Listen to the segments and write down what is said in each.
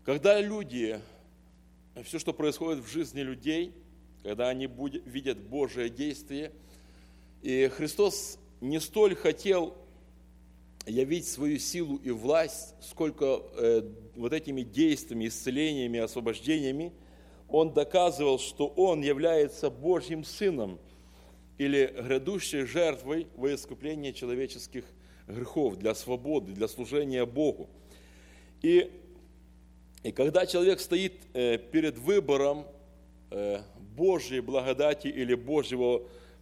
Когда люди, все, что происходит в жизни людей, когда они видят Божие действие, и Христос не столь хотел явить свою силу и власть, сколько вот этими действиями, исцелениями, освобождениями, Он доказывал, что Он является Божьим Сыном или грядущей жертвой во искупление человеческих грехов, для свободы, для служения Богу. И когда человек стоит перед выбором Божьей благодати или Божьего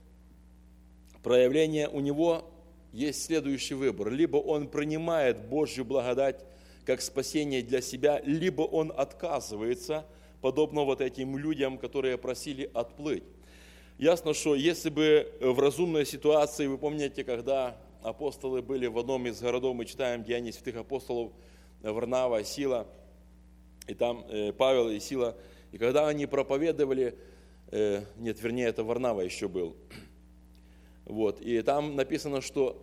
проявления, у него есть следующий выбор. Либо он принимает Божью благодать как спасение для себя, либо он отказывается, подобно вот этим людям, которые просили отплыть. Ясно, что если бы в разумной ситуации, вы помните, когда апостолы были в одном из городов, мы читаем Деяния святых апостолов, Варнава и Сила, и там Павел и Сила, и когда они проповедовали, это Варнава еще был, вот, и там написано, что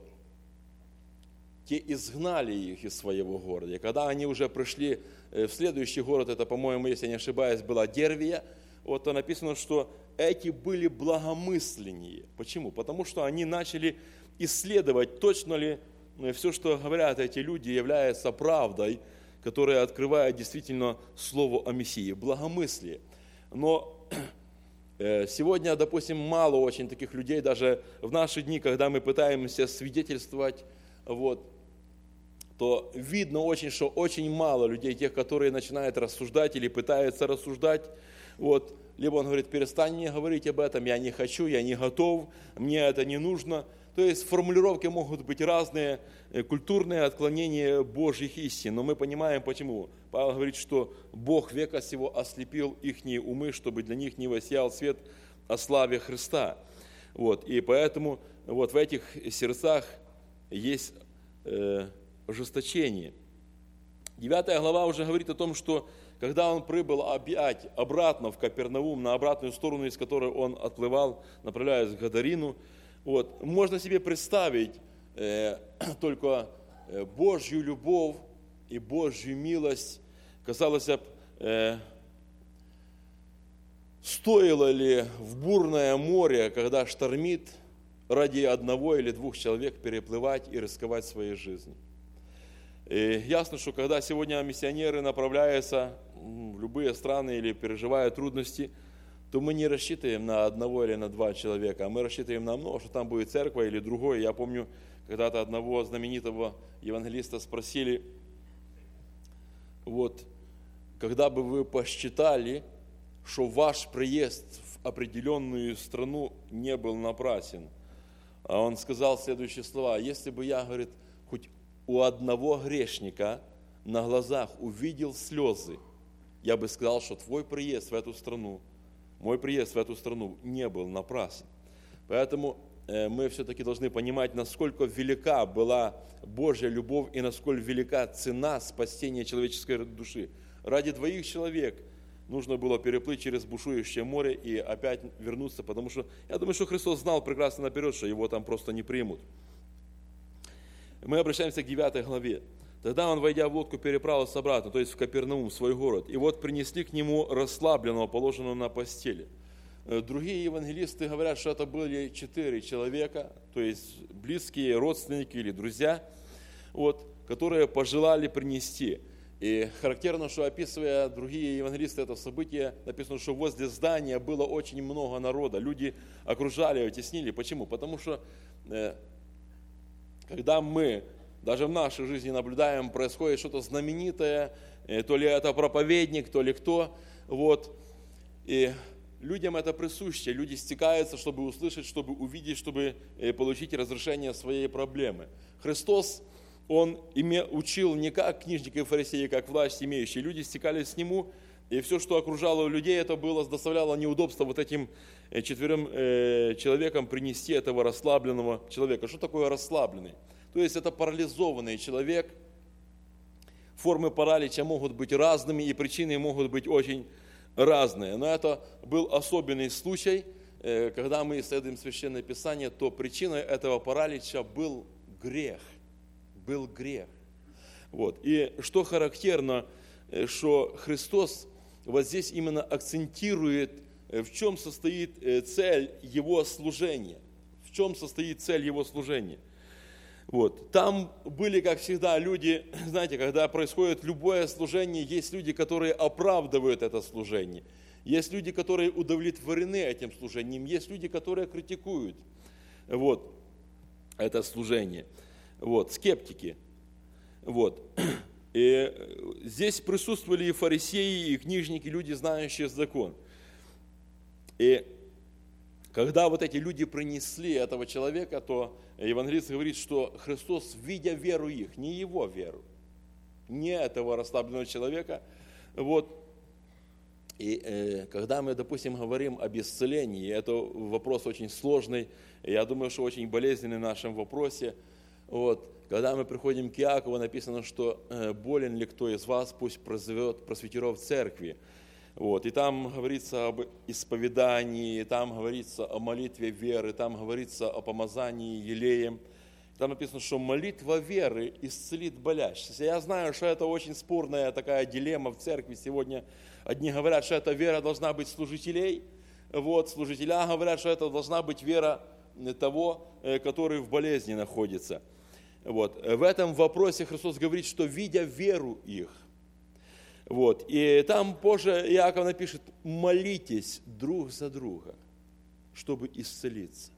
те изгнали их из своего города. И когда они уже пришли в следующий город, это, по-моему, если я не ошибаюсь, была Дервия, вот, то написано, что эти были благомысленнее. Почему? Потому что они начали исследовать, точно ли все, что говорят эти люди, является правдой, которая открывает действительно слово о Мессии, благомыслие. Но сегодня, допустим, мало очень таких людей, даже в наши дни, когда мы пытаемся свидетельствовать, вот, то видно очень, что очень мало людей, тех, которые начинают рассуждать или пытаются рассуждать. Вот, либо он говорит, перестань мне говорить об этом, я не хочу, я не готов, мне это не нужно. То есть формулировки могут быть разные, культурные отклонения Божьих истин. Но мы понимаем, почему. Павел говорит, что Бог века сего ослепил ихние умы, чтобы для них не воссиял свет о славе Христа. Вот, и поэтому вот в этих сердцах есть ожесточение. 9 глава уже говорит о том, что когда он прибыл опять обратно в Капернаум, на обратную сторону, из которой он отплывал, направляясь к Гадарину, вот, можно себе представить только Божью любовь и Божью милость. Казалось бы, стоило ли в бурное море, когда штормит, ради одного или двух человек переплывать и рисковать своей жизнью. И ясно, что когда сегодня миссионеры направляются в любые страны или переживают трудности, то мы не рассчитываем на одного или на два человека, а мы рассчитываем на много, что там будет церковь или другое. Я помню, когда-то одного знаменитого евангелиста спросили, вот, когда бы вы посчитали, что ваш приезд в определенную страну не был напрасен. А он сказал следующие слова: если бы я, говорит, хоть у одного грешника на глазах увидел слезы, я бы сказал, что твой приезд в эту страну, мой приезд в эту страну не был напрасен. Поэтому мы все-таки должны понимать, насколько велика была Божья любовь и насколько велика цена спасения человеческой души. Ради двоих человек нужно было переплыть через бушующее море и опять вернуться, потому что я думаю, что Христос знал прекрасно наперед, что его там просто не примут. Мы обращаемся к 9 главе. Тогда он, войдя в лодку, переправился обратно, то есть в Капернаум, в свой город. И вот принесли к нему расслабленного, положенного на постели. Другие евангелисты говорят, что это были 4 человека, то есть близкие родственники или друзья, вот, которые пожелали принести. И характерно, что описывая другие евангелисты это событие, написано, что возле здания было очень много народа. Люди окружали, теснили. Почему? Потому что когда мы даже в нашей жизни наблюдаем, происходит что-то знаменитое, то ли это проповедник, то ли кто, вот, и людям это присуще, люди стекаются, чтобы услышать, чтобы увидеть, чтобы получить разрешение своей проблемы. Христос, Он учил не как книжники и фарисеи, как власть имеющие, люди стекались к Нему, и все, что окружало людей, это доставляло неудобство вот этим 4 человекам принести этого расслабленного человека. Что такое расслабленный? То есть это парализованный человек. Формы паралича могут быть разными, и причины могут быть очень разные. Но это был особенный случай, когда мы исследуем Священное Писание, то причиной этого паралича был грех. Был грех. Вот. И что характерно, что Христос вот здесь именно акцентирует, в чем состоит цель Его служения. В чем состоит цель Его служения. Вот. Там были, как всегда, люди, знаете, когда происходит любое служение, есть люди, которые оправдывают это служение. Есть люди, которые удовлетворены этим служением. Есть люди, которые критикуют вот, это служение. Вот, скептики. Вот. И здесь присутствовали и фарисеи, и книжники, люди, знающие закон. И когда вот эти люди принесли этого человека, то евангелист говорит, что Христос, видя веру их, не его веру, не этого расслабленного человека, вот, и когда мы, допустим, говорим об исцелении, это вопрос очень сложный, я думаю, что очень болезненный в нашем вопросе, вот, когда мы приходим к Иакову, написано, что болен ли кто из вас, пусть прозовет просветеров в церкви. Вот, и там говорится об исповедании, там говорится о молитве веры, там говорится о помазании елеем. Там написано, что молитва веры исцелит болящихся. Я знаю, что это очень спорная такая дилемма в церкви сегодня. Одни говорят, что эта вера должна быть служителей, вот, служителя говорят, что это должна быть вера того, который в болезни находится. Вот. В этом вопросе Христос говорит, что видя веру их, вот. И там позже Иаков напишет, молитесь друг за друга, чтобы исцелиться.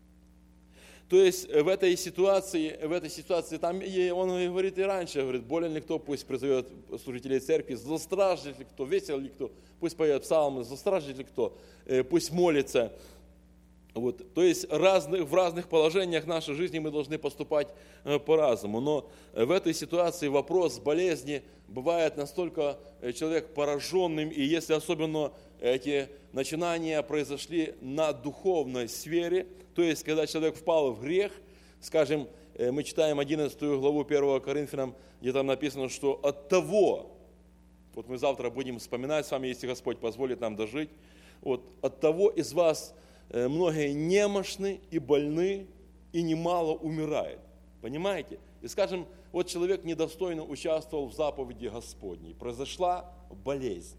То есть в этой ситуации там он говорит и раньше, говорит, болен ли кто, пусть призовет служителей церкви, злостражит ли кто, весел ли кто, пусть поет псалмы, злостражит ли кто, пусть молится. Вот, то есть в разных положениях нашей жизни мы должны поступать по-разному. Но в этой ситуации вопрос болезни бывает настолько человек пораженным, и если особенно эти начинания произошли на духовной сфере, то есть когда человек впал в грех, скажем, мы читаем 11 главу 1 Коринфянам, где там написано, что от того, вот мы завтра будем вспоминать с вами, если Господь позволит нам дожить, вот, от того из вас многие немощны и больны, и немало умирает. Понимаете? И скажем, вот человек недостойно участвовал в заповеди Господней, произошла болезнь.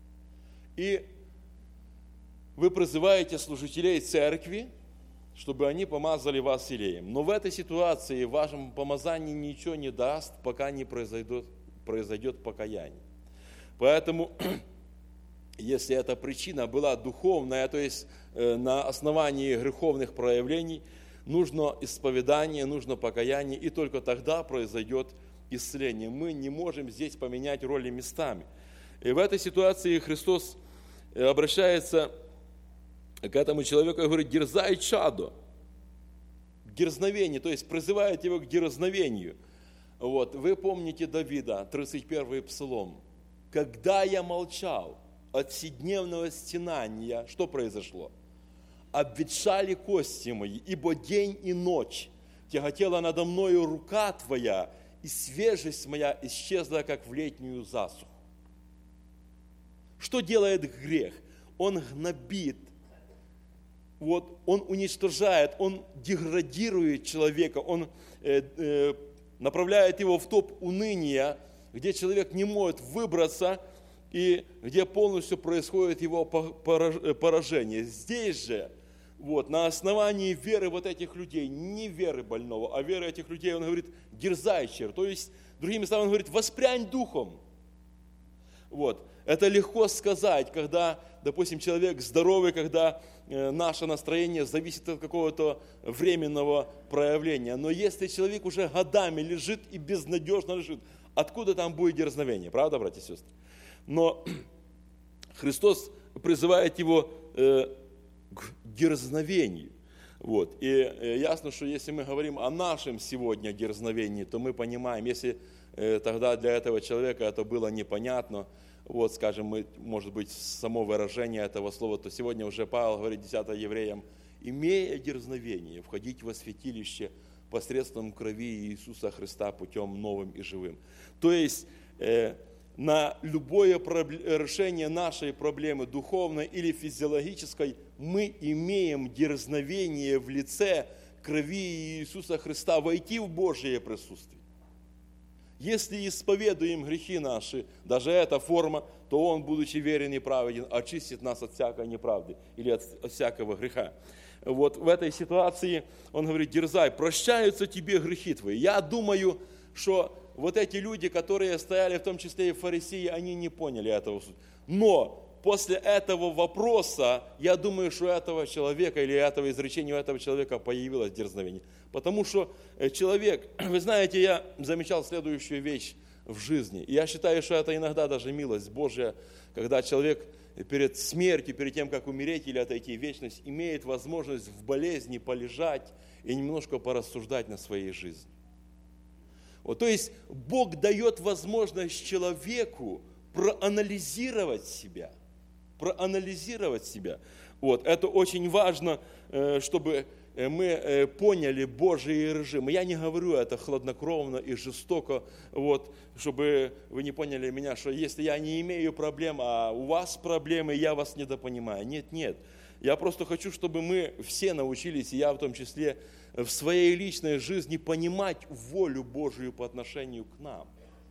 И вы призываете служителей церкви, чтобы они помазали вас елеем. Но в этой ситуации вашему помазанию ничего не даст, пока не произойдет покаяние. Поэтому если эта причина была духовная, то есть на основании греховных проявлений, нужно исповедание, нужно покаяние, и только тогда произойдет исцеление. Мы не можем здесь поменять роли местами. И в этой ситуации Христос обращается к этому человеку и говорит, дерзай, чадо, дерзновение, то есть призывает его к дерзновению. Вот. Вы помните Давида, 31-й псалом. Когда я молчал от вседневного стенания, что произошло? Обветшали кости мои, ибо день и ночь тяготела надо мною рука твоя, и свежесть моя исчезла, как в летнюю засуху. Что делает грех? Он гнобит, вот, он уничтожает, он деградирует человека, он направляет его в топ уныния, где человек не может выбраться, и где полностью происходит его поражение. Здесь же, вот, на основании веры вот этих людей, не веры больного, а веры этих людей, он говорит, дерзай, чер. То есть, другими словами, он говорит, воспрянь духом. Вот. Это легко сказать, когда, допустим, человек здоровый, когда наше настроение зависит от какого-то временного проявления. Но если человек уже годами лежит и безнадежно лежит, откуда там будет дерзновение? Правда, братья и сестры? Но Христос призывает его к дерзновению. Вот. И ясно, что если мы говорим о нашем сегодня дерзновении, то мы понимаем, если тогда для этого человека это было непонятно, вот, скажем, мы, может быть, само выражение этого слова, то сегодня уже Павел говорит 10 евреям, имея дерзновение, входить во святилище посредством крови Иисуса Христа путем новым и живым. То есть на любое решение нашей проблемы, духовной или физиологической, мы имеем дерзновение в лице крови Иисуса Христа войти в Божие присутствие. Если исповедуем грехи наши, даже эта форма, то Он, будучи верен и праведен, очистит нас от всякой неправды или от всякого греха. Вот в этой ситуации Он говорит: дерзай, прощаются тебе грехи твои. Я думаю, что вот эти люди, которые стояли, в том числе и фарисеи, они не поняли этого. Но после этого вопроса, я думаю, что у этого человека или этого изречения у этого человека появилось дерзновение. Потому что человек, вы знаете, я замечал следующую вещь в жизни. Я считаю, что это иногда даже милость Божья, когда человек перед смертью, перед тем, как умереть или отойти в вечность, имеет возможность в болезни полежать и немножко порассуждать на своей жизни. Вот, то есть Бог дает возможность человеку проанализировать себя. Вот, это очень важно, чтобы мы поняли Божий режим. Я не говорю это хладнокровно и жестоко, вот, чтобы вы не поняли меня, что если я не имею проблем, а у вас проблемы, я вас недопонимаю. Нет. Я просто хочу, чтобы мы все научились, и я в том числе, в своей личной жизни понимать волю Божию по отношению к нам.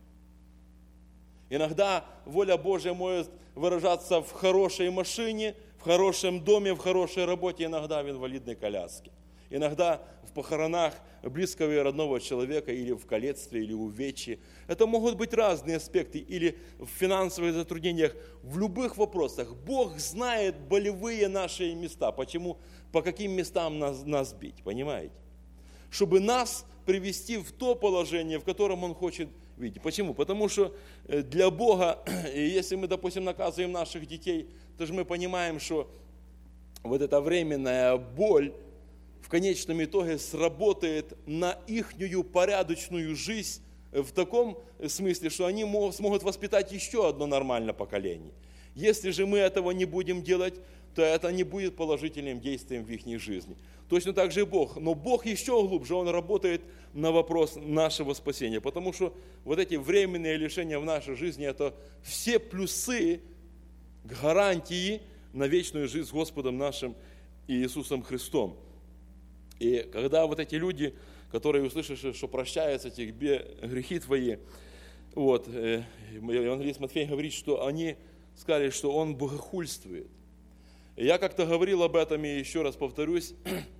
Иногда воля Божья может выражаться в хорошей машине, в хорошем доме, в хорошей работе, иногда в инвалидной коляске. Иногда в похоронах близкого и родного человека, или в калецтве, или увечье. Это могут быть разные аспекты, или в финансовых затруднениях, в любых вопросах. Бог знает болевые наши места, почему, по каким местам нас бить, понимаете? Чтобы нас привести в то положение, в котором Он хочет видеть. Почему? Потому что для Бога, если мы, допустим, наказываем наших детей, то же мы понимаем, что вот эта временная боль в конечном итоге сработает на ихнюю порядочную жизнь в таком смысле, что они смогут воспитать еще одно нормальное поколение. Если же мы этого не будем делать, то это не будет положительным действием в их жизни. Точно так же и Бог. Но Бог еще глубже, Он работает на вопрос нашего спасения. Потому что вот эти временные лишения в нашей жизни, это все плюсы гарантии на вечную жизнь с Господом нашим Иисусом Христом. И когда вот эти люди, которые услышали, что прощаются тебе грехи твои, вот, евангелист Матфей говорит, что они сказали, что он богохульствует. И я как-то говорил об этом, и еще раз повторюсь,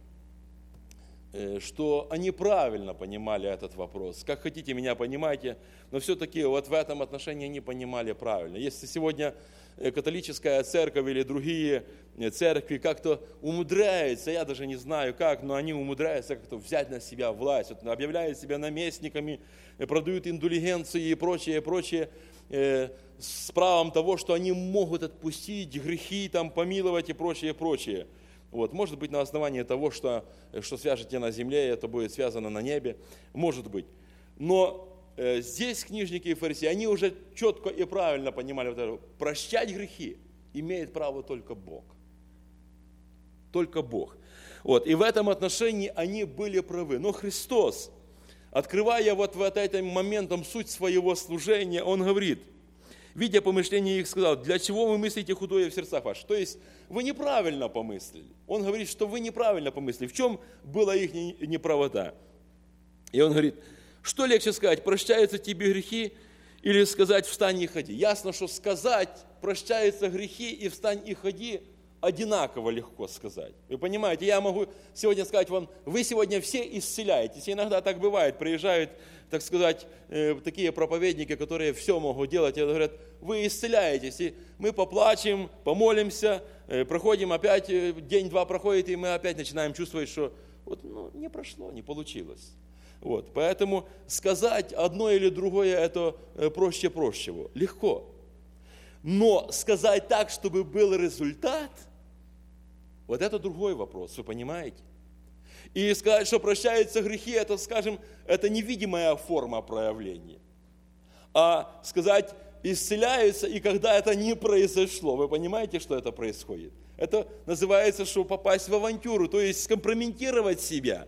что они правильно понимали этот вопрос. Как хотите, меня понимайте, но все-таки вот в этом отношении они понимали правильно. Если сегодня католическая церковь или другие церкви как-то умудряются, я даже не знаю как, но они умудряются как-то взять на себя власть, вот, объявляют себя наместниками, продают индульгенции и прочее, с правом того, что они могут отпустить грехи, там, помиловать и прочее. Вот, может быть, на основании того, что свяжете на земле, это будет связано на небе, может быть. Но здесь книжники и фарисеи, они уже четко и правильно понимали, прощать грехи имеет право только Бог. Только Бог. Вот, и в этом отношении они были правы. Но Христос, открывая вот в этом моментом суть своего служения, Он говорит, видя помышления их, сказал: для чего вы мыслите худое в сердцах ваших? То есть вы неправильно помыслили. Он говорит, что вы неправильно помыслили. В чем была их неправота? И он говорит, что легче сказать, прощаются тебе грехи, или сказать, встань и ходи? Ясно, что сказать, прощаются грехи и встань и ходи, одинаково легко сказать. Вы понимаете, я могу сегодня сказать вам, вы сегодня все исцеляетесь. Иногда так бывает, приезжают, так сказать, такие проповедники, которые все могут делать, и говорят, вы исцеляетесь, и мы поплачем, помолимся, проходим опять, день-два проходит, и мы опять начинаем чувствовать, что вот, не прошло, не получилось. Вот, поэтому сказать одно или другое, это проще, легко. Но сказать так, чтобы был результат, вот это другой вопрос, вы понимаете? И сказать, что прощаются грехи, это, скажем, это невидимая форма проявления. А сказать, исцеляются, и когда это не произошло, вы понимаете, что это происходит? Это называется, что попасть в авантюру, то есть скомпрометировать себя.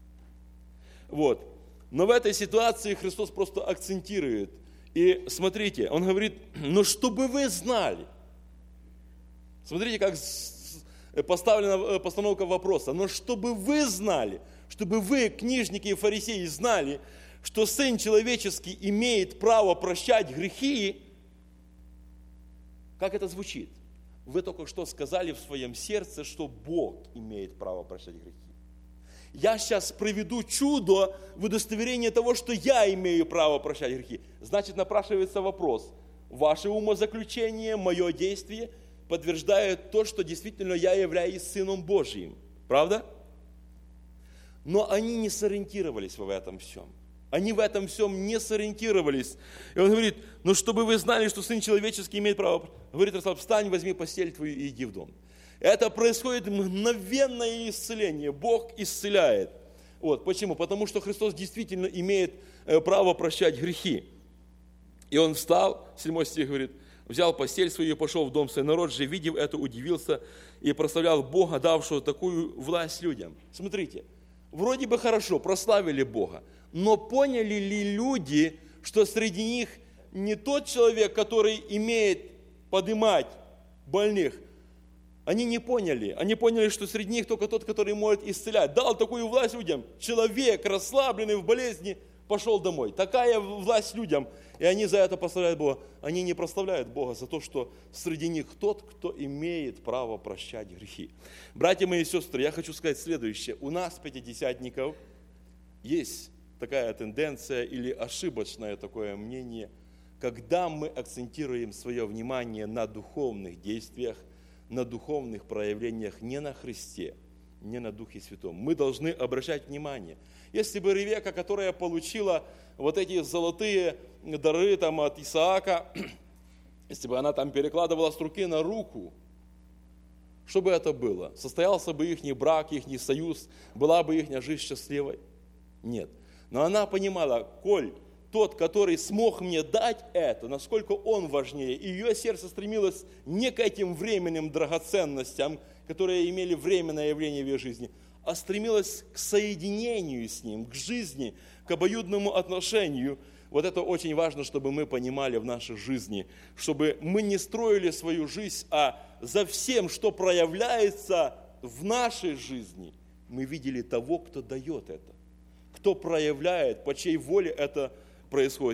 Вот. Но в этой ситуации Христос просто акцентирует. И смотрите, Он говорит, но чтобы вы знали. Смотрите, как поставлена постановка вопроса. Но чтобы вы знали, чтобы вы, книжники и фарисеи, знали, что Сын Человеческий имеет право прощать грехи, как это звучит? Вы только что сказали в своем сердце, что Бог имеет право прощать грехи. Я сейчас проведу чудо в удостоверение того, что я имею право прощать грехи. Значит, напрашивается вопрос. Ваше умозаключение, мое действие подтверждает то, что действительно я являюсь Сыном Божьим. Правда? Но они не сориентировались в этом всем. Они в этом всем не сориентировались. И он говорит, ну чтобы вы знали, что Сын Человеческий имеет право. Говорит Расул, встань, возьми постель твою и иди в дом. Это происходит мгновенное исцеление. Бог исцеляет. Вот. Почему? Потому что Христос действительно имеет право прощать грехи. И он встал, 7 стих говорит, взял постель свою и пошел в дом свой. Народ же, видев это, удивился и прославлял Бога, давшего такую власть людям. Смотрите, вроде бы хорошо, прославили Бога, но поняли ли люди, что среди них не тот человек, который имеет поднимать больных? Они не поняли. Они поняли, что среди них только тот, который может исцелять. Дал такую власть людям. Человек, расслабленный в болезни, пошел домой. Такая власть людям. И они за это прославляют Бога. Они не прославляют Бога за то, что среди них тот, кто имеет право прощать грехи. Братья мои и сестры, я хочу сказать следующее. У нас, пятидесятников, есть такая тенденция или ошибочное такое мнение, когда мы акцентируем свое внимание на духовных действиях, на духовных проявлениях, не на Христе, не на Духе Святом. Мы должны обращать внимание. Если бы Ревека, которая получила вот эти золотые дары там, от Исаака, если бы она там перекладывала с руки на руку, что бы это было? Состоялся бы их брак, их союз, была бы их жизнь счастливой? Нет. Но она понимала, коль тот, который смог мне дать это, насколько он важнее. И ее сердце стремилось не к этим временным драгоценностям, которые имели временное явление в ее жизни, а стремилось к соединению с ним, к жизни, к обоюдному отношению. Вот это очень важно, чтобы мы понимали в нашей жизни, чтобы мы не строили свою жизнь, а за всем, что проявляется в нашей жизни, мы видели того, кто дает это, кто проявляет, по чьей воле это происходит.